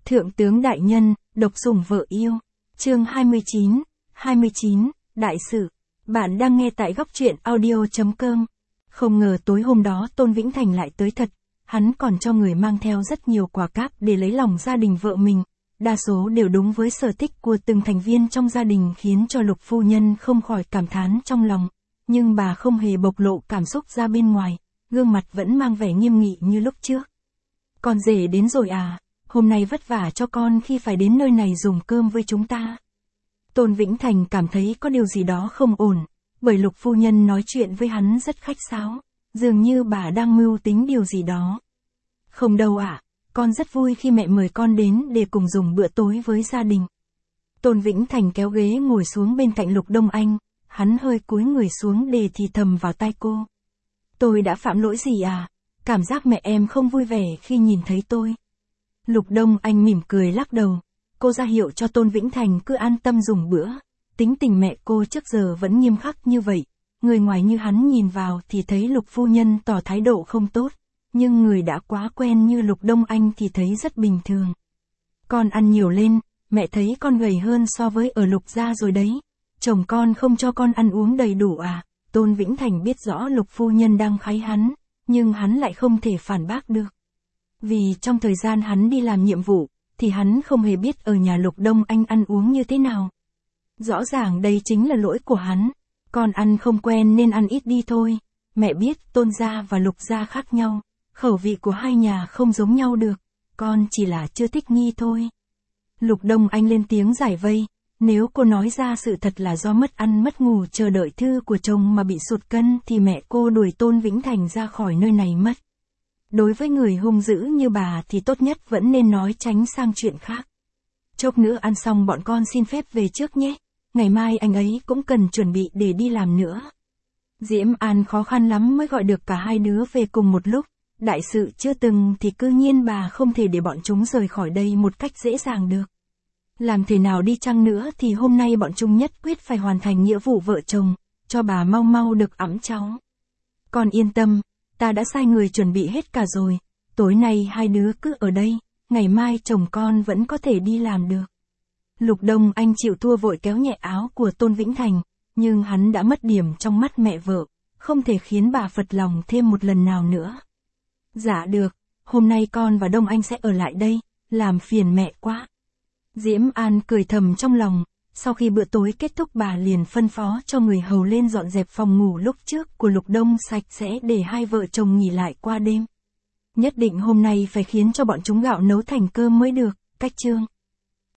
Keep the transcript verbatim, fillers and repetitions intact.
Thượng tướng đại nhân, độc sủng vợ yêu. Chương hai mươi chín, hai mươi chín, đại sự. Bạn đang nghe tại góc truyện audio chấm com. Không ngờ tối hôm đó Tôn Vĩnh Thành lại tới thật, hắn còn cho người mang theo rất nhiều quà cáp để lấy lòng gia đình vợ mình. Đa số đều đúng với sở thích của từng thành viên trong gia đình khiến cho Lục phu nhân không khỏi cảm thán trong lòng. Nhưng bà không hề bộc lộ cảm xúc ra bên ngoài, gương mặt vẫn mang vẻ nghiêm nghị như lúc trước. Con rể đến rồi à, hôm nay vất vả cho con khi phải đến nơi này dùng cơm với chúng ta. Tôn Vĩnh Thành cảm thấy có điều gì đó không ổn, bởi Lục phu nhân nói chuyện với hắn rất khách sáo, dường như bà đang mưu tính điều gì đó. Không đâu ạ, à, con rất vui khi mẹ mời con đến để cùng dùng bữa tối với gia đình. Tôn Vĩnh Thành kéo ghế ngồi xuống bên cạnh Lục Đông Anh, hắn hơi cúi người xuống để thì thầm vào tai cô. Tôi đã phạm lỗi gì à? Cảm giác mẹ em không vui vẻ khi nhìn thấy tôi. Lục Đông Anh mỉm cười lắc đầu. Cô ra hiệu cho Tôn Vĩnh Thành cứ an tâm dùng bữa. Tính tình mẹ cô trước giờ vẫn nghiêm khắc như vậy. Người ngoài như hắn nhìn vào thì thấy Lục phu nhân tỏ thái độ không tốt. Nhưng người đã quá quen như Lục Đông Anh thì thấy rất bình thường. Con ăn nhiều lên, mẹ thấy con gầy hơn so với ở Lục gia rồi đấy. Chồng con không cho con ăn uống đầy đủ à? Tôn Vĩnh Thành biết rõ Lục phu nhân đang kháy hắn, nhưng hắn lại không thể phản bác được. Vì trong thời gian hắn đi làm nhiệm vụ, thì hắn không hề biết ở nhà Lục Đông Anh ăn uống như thế nào. Rõ ràng đây chính là lỗi của hắn. Con ăn không quen nên ăn ít đi thôi. Mẹ biết Tôn gia và Lục gia khác nhau, khẩu vị của hai nhà không giống nhau được. Con chỉ là chưa thích nghi thôi. Lục Đông Anh lên tiếng giải vây. Nếu cô nói ra sự thật là do mất ăn mất ngủ chờ đợi thư của chồng mà bị sụt cân thì mẹ cô đuổi Tôn Vĩnh Thành ra khỏi nơi này mất. Đối với người hung dữ như bà thì tốt nhất vẫn nên nói tránh sang chuyện khác. Chốc nữa ăn xong bọn con xin phép về trước nhé. Ngày mai anh ấy cũng cần chuẩn bị để đi làm nữa. Diễm An khó khăn lắm mới gọi được cả hai đứa về cùng một lúc. Đại sự chưa từng thì cư nhiên bà không thể để bọn chúng rời khỏi đây một cách dễ dàng được. Làm thế nào đi chăng nữa thì hôm nay bọn chúng nhất quyết phải hoàn thành nghĩa vụ vợ chồng, cho bà mau mau được ẵm cháu. Con yên tâm, ta đã sai người chuẩn bị hết cả rồi, tối nay hai đứa cứ ở đây, ngày mai chồng con vẫn có thể đi làm được. Lục Đông Anh chịu thua vội kéo nhẹ áo của Tôn Vĩnh Thành, nhưng hắn đã mất điểm trong mắt mẹ vợ, không thể khiến bà phật lòng thêm một lần nào nữa. Dạ được, hôm nay con và Đông Anh sẽ ở lại đây, làm phiền mẹ quá. Diễm An cười thầm trong lòng, sau khi bữa tối kết thúc bà liền phân phó cho người hầu lên dọn dẹp phòng ngủ lúc trước của Lục Đông sạch sẽ để hai vợ chồng nghỉ lại qua đêm. Nhất định hôm nay phải khiến cho bọn chúng gạo nấu thành cơm mới được, cách chương.